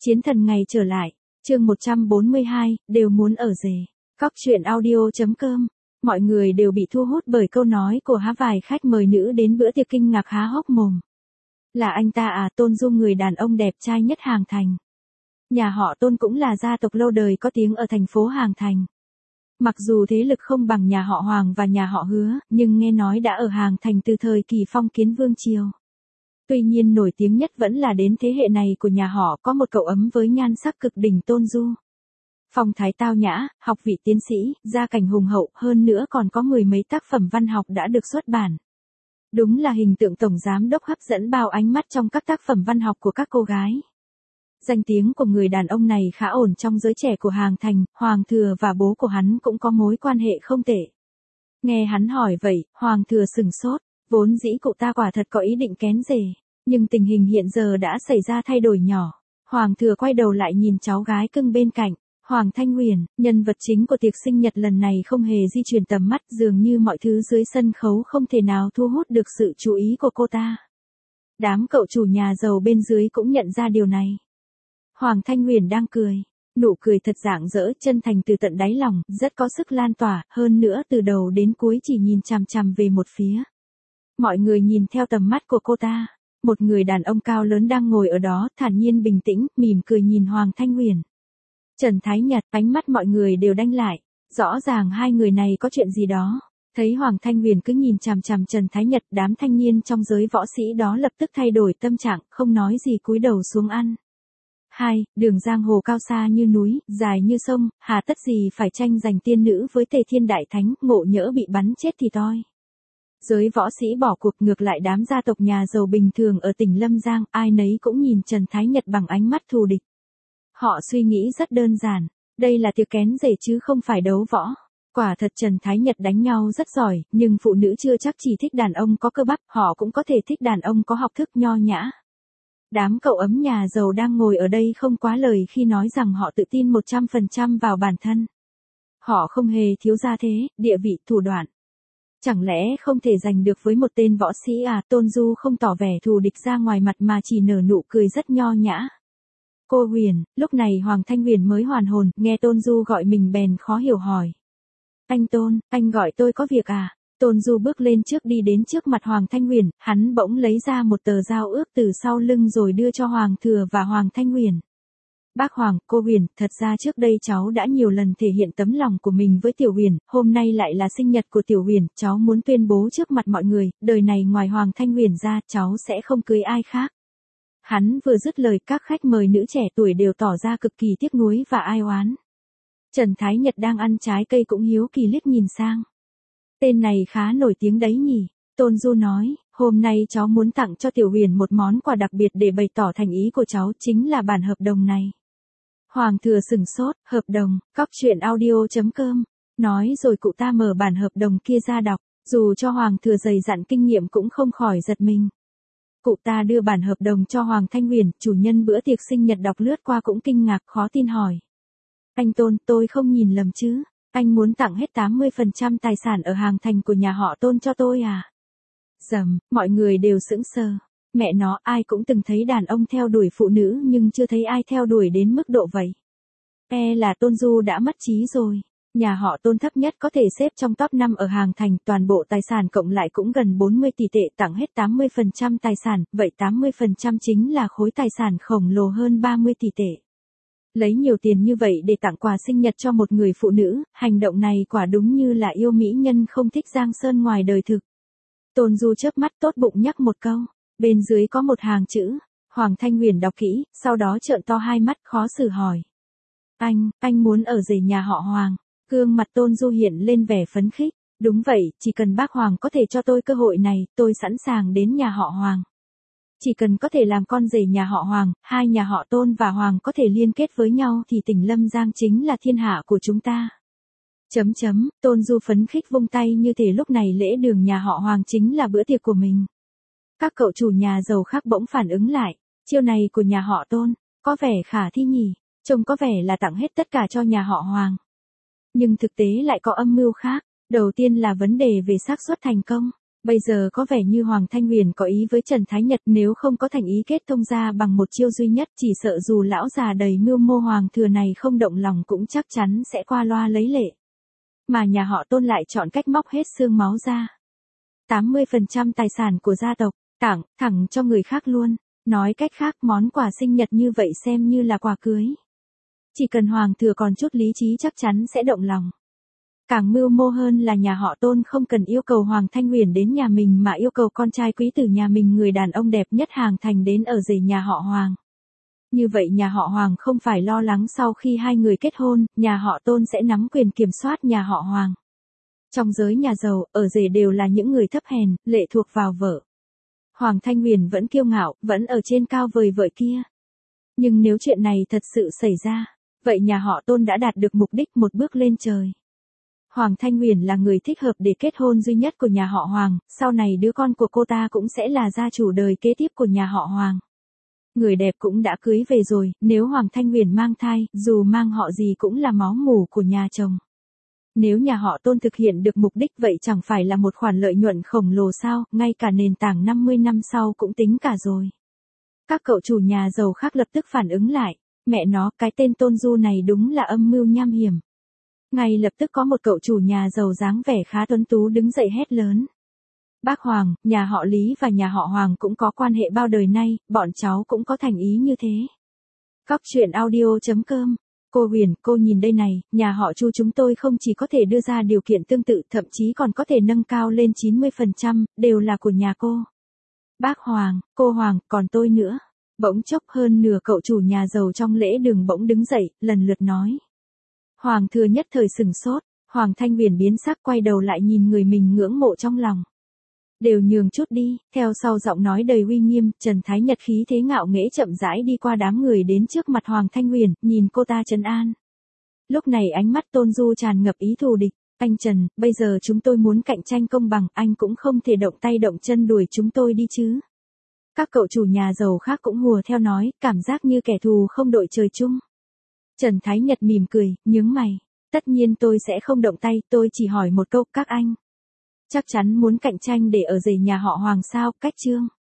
Chiến thần ngày trở lại, chương 142, đều muốn ở rể. Cóc truyện audio.com. Mọi người đều bị thu hút bởi câu nói của vài khách mời nữ đến bữa tiệc kinh ngạc há hốc mồm. Là anh ta à? Tôn Du, người đàn ông đẹp trai nhất Hàng Thành. Nhà họ Tôn cũng là gia tộc lâu đời có tiếng ở thành phố Hàng Thành. Mặc dù thế lực không bằng nhà họ Hoàng và nhà họ Hứa, nhưng nghe nói đã ở Hàng Thành từ thời kỳ phong kiến vương triều. Tuy nhiên nổi tiếng nhất vẫn là đến thế hệ này của nhà họ có một cậu ấm với nhan sắc cực đỉnh Tôn Du. Phong thái tao nhã, học vị tiến sĩ, gia cảnh hùng hậu, hơn nữa còn có mười mấy tác phẩm văn học đã được xuất bản. Đúng là hình tượng tổng giám đốc hấp dẫn bao ánh mắt trong các tác phẩm văn học của các cô gái. Danh tiếng của người đàn ông này khá ổn trong giới trẻ của Hàng Thành, Hoàng Thừa và bố của hắn cũng có mối quan hệ không tệ. Nghe hắn hỏi vậy, Hoàng Thừa sừng sốt, vốn dĩ cụ ta quả thật có ý định kén rể, nhưng tình hình hiện giờ đã xảy ra thay đổi nhỏ. Hoàng Thừa quay đầu lại nhìn cháu gái cưng bên cạnh, Hoàng Thanh Huyền, nhân vật chính của tiệc sinh nhật lần này không hề di chuyển tầm mắt, dường như mọi thứ dưới sân khấu không thể nào thu hút được sự chú ý của cô ta. Đám cậu chủ nhà giàu bên dưới cũng nhận ra điều này. Hoàng Thanh Huyền đang cười, nụ cười thật rạng rỡ, chân thành từ tận đáy lòng, rất có sức lan tỏa, hơn nữa từ đầu đến cuối chỉ nhìn chằm chằm về một phía. Mọi người nhìn theo tầm mắt của cô ta, một người đàn ông cao lớn đang ngồi ở đó, thản nhiên bình tĩnh, mỉm cười nhìn Hoàng Thanh Huyền. Trần Thái Nhật, ánh mắt mọi người đều đanh lại, rõ ràng hai người này có chuyện gì đó. Thấy Hoàng Thanh Huyền cứ nhìn chằm chằm Trần Thái Nhật, đám thanh niên trong giới võ sĩ đó lập tức thay đổi tâm trạng, không nói gì cúi đầu xuống ăn. Đường giang hồ cao xa như núi, dài như sông, hà tất gì phải tranh giành tiên nữ với Tề Thiên Đại Thánh, ngộ nhỡ bị bắn chết thì toi. Giới võ sĩ bỏ cuộc, ngược lại đám gia tộc nhà giàu bình thường ở tỉnh Lâm Giang, ai nấy cũng nhìn Trần Thái Nhật bằng ánh mắt thù địch. Họ suy nghĩ rất đơn giản, đây là tiệc kén rể chứ không phải đấu võ. Quả thật Trần Thái Nhật đánh nhau rất giỏi, nhưng phụ nữ chưa chắc chỉ thích đàn ông có cơ bắp, họ cũng có thể thích đàn ông có học thức nho nhã. Đám cậu ấm nhà giàu đang ngồi ở đây không quá lời khi nói rằng họ tự tin 100% vào bản thân. Họ không hề thiếu gia thế, địa vị, thủ đoạn. Chẳng lẽ không thể giành được với một tên võ sĩ à? Tôn Du không tỏ vẻ thù địch ra ngoài mặt mà chỉ nở nụ cười rất nho nhã. Cô Huyền, lúc này Hoàng Thanh Huyền mới hoàn hồn, nghe Tôn Du gọi mình bèn khó hiểu hỏi. Anh Tôn, anh gọi tôi có việc à? Tôn Du bước lên trước đi đến trước mặt Hoàng Thanh Huyền, hắn bỗng lấy ra một tờ giao ước từ sau lưng rồi đưa cho Hoàng Thừa và Hoàng Thanh Huyền. Bác Hoàng, cô Huyền, thật ra trước đây cháu đã nhiều lần thể hiện tấm lòng của mình với Tiểu Huyền, hôm nay lại là sinh nhật của Tiểu Huyền, cháu muốn tuyên bố trước mặt mọi người, đời này ngoài Hoàng Thanh Huyền ra, cháu sẽ không cưới ai khác. Hắn vừa dứt lời, các khách mời nữ trẻ tuổi đều tỏ ra cực kỳ tiếc nuối và ai oán. Trần Thái Nhật đang ăn trái cây cũng hiếu kỳ liếc nhìn sang. Tên này khá nổi tiếng đấy nhỉ? Tôn Du nói, hôm nay cháu muốn tặng cho Tiểu Huyền một món quà đặc biệt để bày tỏ thành ý của cháu, chính là bản hợp đồng này. Hoàng Thừa sừng sốt, hợp đồng, cóc truyện audio.com. Nói rồi cụ ta mở bản hợp đồng kia ra đọc, dù cho Hoàng Thừa dày dặn kinh nghiệm cũng không khỏi giật mình. Cụ ta đưa bản hợp đồng cho Hoàng Thanh Huyền, chủ nhân bữa tiệc sinh nhật đọc lướt qua cũng kinh ngạc khó tin hỏi. Anh Tôn, tôi không nhìn lầm chứ? Anh muốn tặng hết 80% tài sản ở Hàng Thành của nhà họ Tôn cho tôi à? Dầm, mọi người đều sững sờ. Mẹ nó, ai cũng từng thấy đàn ông theo đuổi phụ nữ nhưng chưa thấy ai theo đuổi đến mức độ vậy. Là Tôn Du đã mất trí rồi. Nhà họ Tôn thấp nhất có thể xếp trong top 5 ở Hàng Thành, toàn bộ tài sản cộng lại cũng gần 40 tỷ tệ, tặng hết 80% tài sản, vậy 80% chính là khối tài sản khổng lồ hơn 30 tỷ tệ. Lấy nhiều tiền như vậy để tặng quà sinh nhật cho một người phụ nữ, hành động này quả đúng như là yêu mỹ nhân không thích giang sơn ngoài đời thực. Tôn Du chớp mắt tốt bụng nhắc một câu, bên dưới có một hàng chữ, Hoàng Thanh Huyền đọc kỹ, sau đó trợn to hai mắt khó xử hỏi. Anh muốn ở rể nhà họ Hoàng? Gương mặt Tôn Du hiện lên vẻ phấn khích, đúng vậy, chỉ cần bác Hoàng có thể cho tôi cơ hội này, tôi sẵn sàng đến nhà họ Hoàng. Chỉ cần có thể làm con rể nhà họ Hoàng, hai nhà họ Tôn và Hoàng có thể liên kết với nhau thì tỉnh Lâm Giang chính là thiên hạ của chúng ta. Tôn Du phấn khích vung tay như thể lúc này lễ đường nhà họ Hoàng chính là bữa tiệc của mình. Các cậu chủ nhà giàu khác bỗng phản ứng lại, chiêu này của nhà họ Tôn, có vẻ khả thi nhỉ, trông có vẻ là tặng hết tất cả cho nhà họ Hoàng. Nhưng thực tế lại có âm mưu khác, đầu tiên là vấn đề về xác suất thành công. Bây giờ có vẻ như Hoàng Thanh Huyền có ý với Trần Thái Nhật, nếu không có thành ý kết thông ra bằng một chiêu duy nhất, chỉ sợ dù lão già đầy mưu mô Hoàng thừa này không động lòng cũng chắc chắn sẽ qua loa lấy lệ. Mà nhà họ Tôn lại chọn cách móc hết xương máu ra. 80% tài sản của gia tộc, tặng thẳng cho người khác luôn. Nói cách khác, món quà sinh nhật như vậy xem như là quà cưới. Chỉ cần Hoàng thừa còn chút lý trí chắc chắn sẽ động lòng. Càng mưu mô hơn là nhà họ Tôn không cần yêu cầu Hoàng Thanh Huyền đến nhà mình mà yêu cầu con trai quý tử nhà mình, người đàn ông đẹp nhất Hàng Thành, đến ở rể nhà họ Hoàng. Như vậy nhà họ Hoàng không phải lo lắng sau khi hai người kết hôn, nhà họ Tôn sẽ nắm quyền kiểm soát nhà họ Hoàng. Trong giới nhà giàu, ở rể đều là những người thấp hèn, lệ thuộc vào vợ. Hoàng Thanh Huyền vẫn kiêu ngạo, vẫn ở trên cao vời vợ kia. Nhưng nếu chuyện này thật sự xảy ra, vậy nhà họ Tôn đã đạt được mục đích, một bước lên trời. Hoàng Thanh Huyền là người thích hợp để kết hôn duy nhất của nhà họ Hoàng, sau này đứa con của cô ta cũng sẽ là gia chủ đời kế tiếp của nhà họ Hoàng. Người đẹp cũng đã cưới về rồi, nếu Hoàng Thanh Huyền mang thai, dù mang họ gì cũng là máu mủ của nhà chồng. Nếu nhà họ Tôn thực hiện được mục đích vậy chẳng phải là một khoản lợi nhuận khổng lồ sao, ngay cả nền tảng 50 năm sau cũng tính cả rồi. Các cậu chủ nhà giàu khác lập tức phản ứng lại, mẹ nó, cái tên Tôn Du này đúng là âm mưu nham hiểm. Ngay lập tức có một cậu chủ nhà giàu dáng vẻ khá tuấn tú đứng dậy hét lớn. Bác Hoàng, nhà họ Lý và nhà họ Hoàng cũng có quan hệ bao đời nay, bọn cháu cũng có thành ý như thế. Góc truyện audio.com. Cô Huyền, cô nhìn đây này, nhà họ Chu chúng tôi không chỉ có thể đưa ra điều kiện tương tự, thậm chí còn có thể nâng cao lên 90%, đều là của nhà cô. Bác Hoàng, cô Hoàng, còn tôi nữa. Bỗng chốc hơn nửa cậu chủ nhà giàu trong lễ đường bỗng đứng dậy, lần lượt nói. Hoàng thừa nhất thời sừng sốt, Hoàng Thanh Huyền biến sắc quay đầu lại nhìn người mình ngưỡng mộ trong lòng. Đều nhường chút đi, theo sau giọng nói đầy uy nghiêm, Trần Thái Nhật khí thế ngạo nghễ chậm rãi đi qua đám người đến trước mặt Hoàng Thanh Huyền, nhìn cô ta trấn an. Lúc này ánh mắt Tôn Du tràn ngập ý thù địch, anh Trần, bây giờ chúng tôi muốn cạnh tranh công bằng, anh cũng không thể động tay động chân đuổi chúng tôi đi chứ. Các cậu chủ nhà giàu khác cũng hùa theo nói, cảm giác như kẻ thù không đội trời chung. Trần Thái Nhật mỉm cười, nhướng mày, tất nhiên tôi sẽ không động tay, tôi chỉ hỏi một câu, các anh chắc chắn muốn cạnh tranh để ở rể nhà họ Hoàng sao, cách chương.